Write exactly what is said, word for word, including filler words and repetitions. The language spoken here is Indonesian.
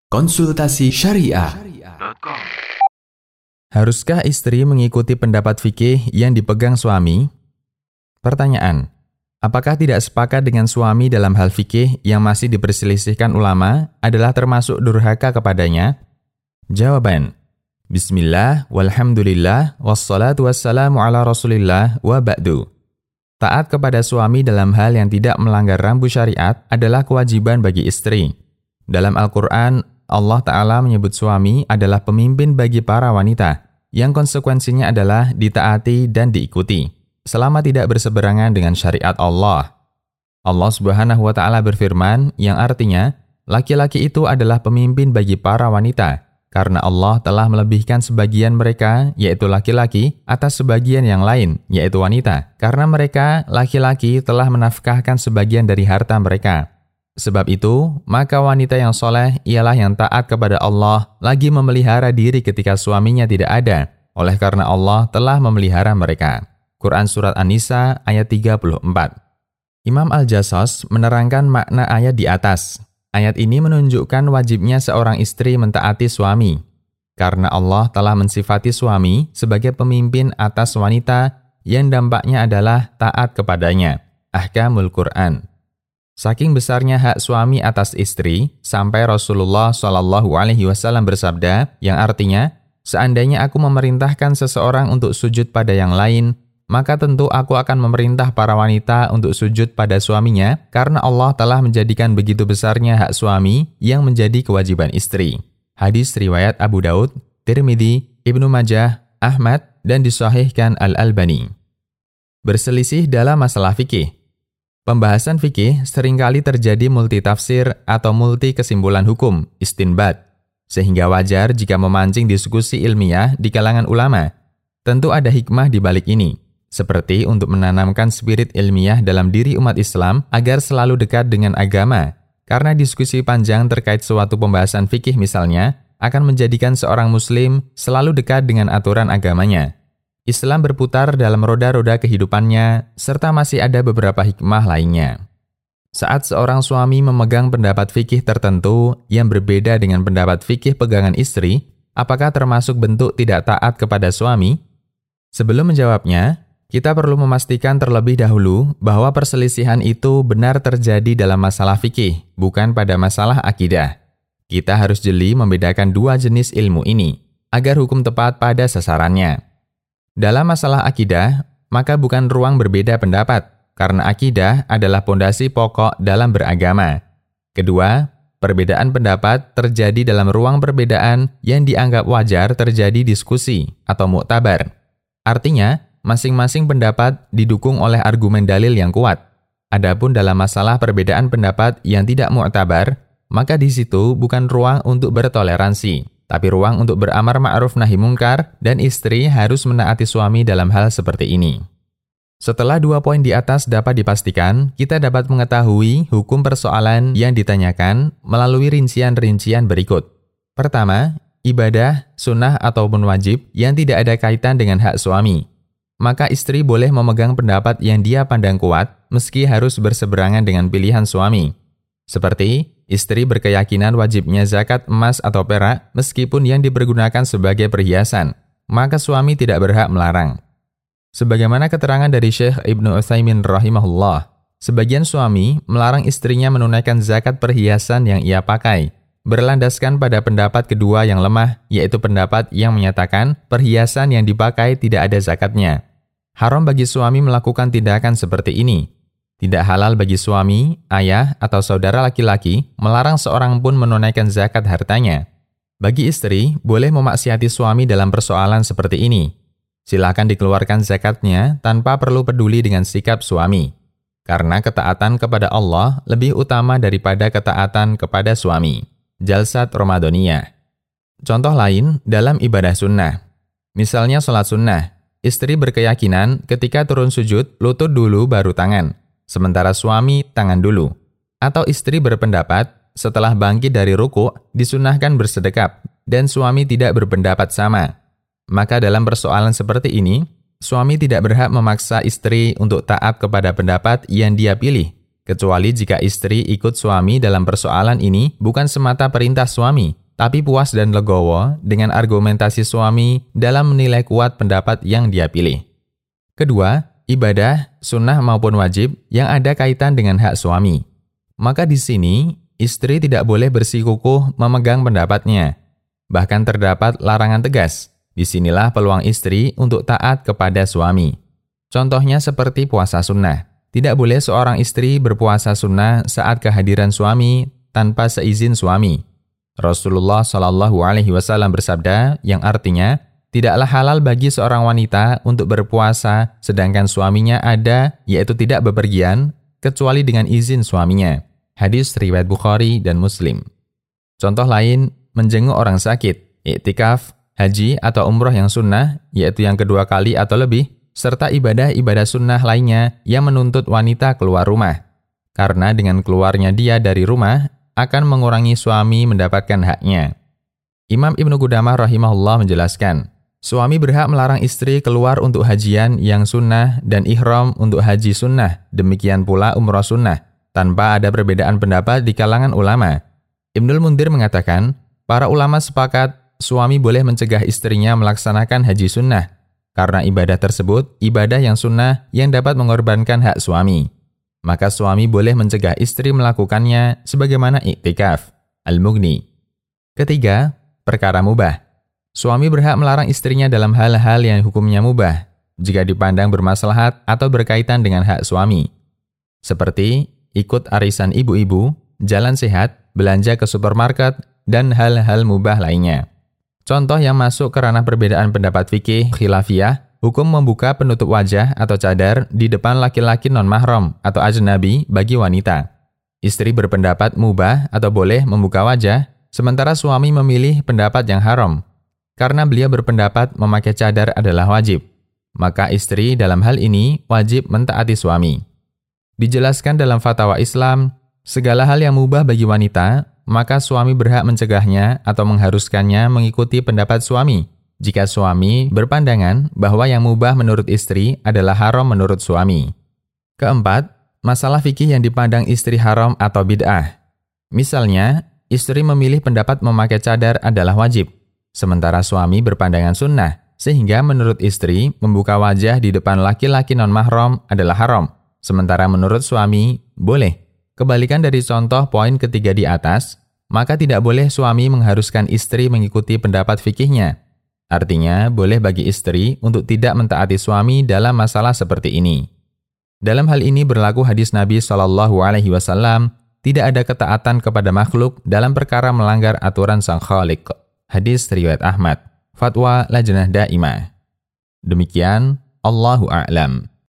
Konsultasi Syariah. Haruskah istri mengikuti pendapat fikih yang dipegang suami? Pertanyaan: apakah tidak sepakat dengan suami dalam hal fikih yang masih diperselisihkan ulama adalah termasuk durhaka kepadanya? Jawaban: Bismillah, walhamdulillah, wassalatu wassalamu ala rasulillah, wa ba'du. Taat kepada suami dalam hal yang tidak melanggar rambu syariat adalah kewajiban bagi istri. Dalam Al-Quran, Allah Ta'ala menyebut suami adalah pemimpin bagi para wanita, yang konsekuensinya adalah ditaati dan diikuti, selama tidak berseberangan dengan syariat Allah. Allah Subhanahu wa Ta'ala berfirman, yang artinya, laki-laki itu adalah pemimpin bagi para wanita, karena Allah telah melebihkan sebagian mereka, yaitu laki-laki, atas sebagian yang lain, yaitu wanita, karena mereka, laki-laki, telah menafkahkan sebagian dari harta mereka. Sebab itu, maka wanita yang soleh ialah yang taat kepada Allah lagi memelihara diri ketika suaminya tidak ada, oleh karena Allah telah memelihara mereka. Quran Surat An-Nisa ayat tiga puluh empat. Imam Al-Jassos menerangkan makna ayat di atas. Ayat ini menunjukkan wajibnya seorang istri mentaati suami, karena Allah telah mensifati suami sebagai pemimpin atas wanita yang dampaknya adalah taat kepadanya. Ahkamul Quran. Saking besarnya hak suami atas istri, sampai Rasulullah shallallahu alaihi wasallam bersabda, yang artinya, seandainya aku memerintahkan seseorang untuk sujud pada yang lain, maka tentu aku akan memerintah para wanita untuk sujud pada suaminya, karena Allah telah menjadikan begitu besarnya hak suami yang menjadi kewajiban istri. Hadis riwayat Abu Daud, Tirmidzi, Ibnu Majah, Ahmad, dan disahihkan Al-Albani. Berselisih dalam masalah fikih. Pembahasan fikih seringkali terjadi multitafsir atau multi kesimpulan hukum, istinbat, sehingga wajar jika memancing diskusi ilmiah di kalangan ulama. Tentu ada hikmah di balik ini, seperti untuk menanamkan spirit ilmiah dalam diri umat Islam agar selalu dekat dengan agama, karena diskusi panjang terkait suatu pembahasan fikih misalnya, akan menjadikan seorang muslim selalu dekat dengan aturan agamanya. Islam berputar dalam roda-roda kehidupannya, serta masih ada beberapa hikmah lainnya. Saat seorang suami memegang pendapat fikih tertentu yang berbeda dengan pendapat fikih pegangan istri, apakah termasuk bentuk tidak taat kepada suami? Sebelum menjawabnya, kita perlu memastikan terlebih dahulu bahwa perselisihan itu benar terjadi dalam masalah fikih, bukan pada masalah akidah. Kita harus jeli membedakan dua jenis ilmu ini, agar hukum tepat pada sasarannya. Dalam masalah akidah, maka bukan ruang berbeda pendapat, karena akidah adalah pondasi pokok dalam beragama. Kedua, perbedaan pendapat terjadi dalam ruang perbedaan yang dianggap wajar terjadi diskusi atau muktabar. Artinya, masing-masing pendapat didukung oleh argumen dalil yang kuat. Adapun dalam masalah perbedaan pendapat yang tidak muktabar, maka di situ bukan ruang untuk bertoleransi, tapi ruang untuk beramar ma'ruf nahi mungkar, dan istri harus menaati suami dalam hal seperti ini. Setelah dua poin di atas dapat dipastikan, kita dapat mengetahui hukum persoalan yang ditanyakan melalui rincian-rincian berikut. Pertama, ibadah, sunnah ataupun wajib yang tidak ada kaitan dengan hak suami. Maka istri boleh memegang pendapat yang dia pandang kuat, meski harus berseberangan dengan pilihan suami. Seperti, istri berkeyakinan wajibnya zakat emas atau perak meskipun yang dipergunakan sebagai perhiasan, maka suami tidak berhak melarang. Sebagaimana keterangan dari Syekh Ibnu Utsaimin rahimahullah, sebagian suami melarang istrinya menunaikan zakat perhiasan yang ia pakai, berlandaskan pada pendapat kedua yang lemah, yaitu pendapat yang menyatakan perhiasan yang dipakai tidak ada zakatnya. Haram bagi suami melakukan tindakan seperti ini. Tidak halal bagi suami, ayah, atau saudara laki-laki melarang seorang pun menunaikan zakat hartanya. Bagi istri, boleh memaksiati suami dalam persoalan seperti ini. Silakan dikeluarkan zakatnya tanpa perlu peduli dengan sikap suami. Karena ketaatan kepada Allah lebih utama daripada ketaatan kepada suami. Jalsat Ramadaniyah. Contoh lain dalam ibadah sunnah. Misalnya sholat sunnah, istri berkeyakinan ketika turun sujud, lutut dulu baru tangan. Sementara suami tangan dulu. Atau istri berpendapat, setelah bangkit dari ruku, disunahkan bersedekap, dan suami tidak berpendapat sama. Maka dalam persoalan seperti ini, suami tidak berhak memaksa istri untuk taat kepada pendapat yang dia pilih, kecuali jika istri ikut suami dalam persoalan ini bukan semata perintah suami, tapi puas dan legowo dengan argumentasi suami dalam menilai kuat pendapat yang dia pilih. Kedua, ibadah, sunnah maupun wajib yang ada kaitan dengan hak suami. Maka di sini, istri tidak boleh bersikukuh memegang pendapatnya. Bahkan terdapat larangan tegas. Disinilah peluang istri untuk taat kepada suami. Contohnya seperti puasa sunnah. Tidak boleh seorang istri berpuasa sunnah saat kehadiran suami tanpa seizin suami. Rasulullah shallallahu alaihi wasallam bersabda yang artinya, tidaklah halal bagi seorang wanita untuk berpuasa sedangkan suaminya ada, yaitu tidak bepergian, kecuali dengan izin suaminya. Hadis riwayat Bukhari dan Muslim. Contoh lain, menjenguk orang sakit, iktikaf, haji atau umroh yang sunnah, yaitu yang kedua kali atau lebih, serta ibadah-ibadah sunnah lainnya yang menuntut wanita keluar rumah. Karena dengan keluarnya dia dari rumah, akan mengurangi suami mendapatkan haknya. Imam Ibnu Qudamah rahimahullah menjelaskan, suami berhak melarang istri keluar untuk hajian yang sunnah dan ihram untuk haji sunnah, demikian pula umrah sunnah, tanpa ada perbedaan pendapat di kalangan ulama. Ibnul Mundhir mengatakan, para ulama sepakat suami boleh mencegah istrinya melaksanakan haji sunnah, karena ibadah tersebut ibadah yang sunnah yang dapat mengorbankan hak suami. Maka suami boleh mencegah istri melakukannya sebagaimana iktikaf. Al-Mughni. Ketiga, perkara mubah. Suami berhak melarang istrinya dalam hal-hal yang hukumnya mubah, jika dipandang bermaslahat atau berkaitan dengan hak suami. Seperti ikut arisan ibu-ibu, jalan sehat, belanja ke supermarket, dan hal-hal mubah lainnya. Contoh yang masuk ke ranah perbedaan pendapat fikih khilafiyah, hukum membuka penutup wajah atau cadar di depan laki-laki non-mahram atau ajnabi bagi wanita. Istri berpendapat mubah atau boleh membuka wajah, sementara suami memilih pendapat yang haram. Karena beliau berpendapat memakai cadar adalah wajib, maka istri dalam hal ini wajib mentaati suami. Dijelaskan dalam fatwa Islam, segala hal yang mubah bagi wanita, maka suami berhak mencegahnya atau mengharuskannya mengikuti pendapat suami, jika suami berpandangan bahwa yang mubah menurut istri adalah haram menurut suami. Keempat, masalah fikih yang dipandang istri haram atau bid'ah. Misalnya, istri memilih pendapat memakai cadar adalah wajib, sementara suami berpandangan sunnah, sehingga menurut istri membuka wajah di depan laki-laki non-mahram adalah haram, sementara menurut suami boleh. Kebalikan dari contoh poin ketiga di atas, maka tidak boleh suami mengharuskan istri mengikuti pendapat fikihnya. Artinya, boleh bagi istri untuk tidak mentaati suami dalam masalah seperti ini. Dalam hal ini berlaku hadis Nabi shallallahu alaihi wasallam, tidak ada ketaatan kepada makhluk dalam perkara melanggar aturan Sang Khaliq. Hadis riwayat Ahmad. Fatwa Lajnah Daimah. Demikian, Allahu a'lam.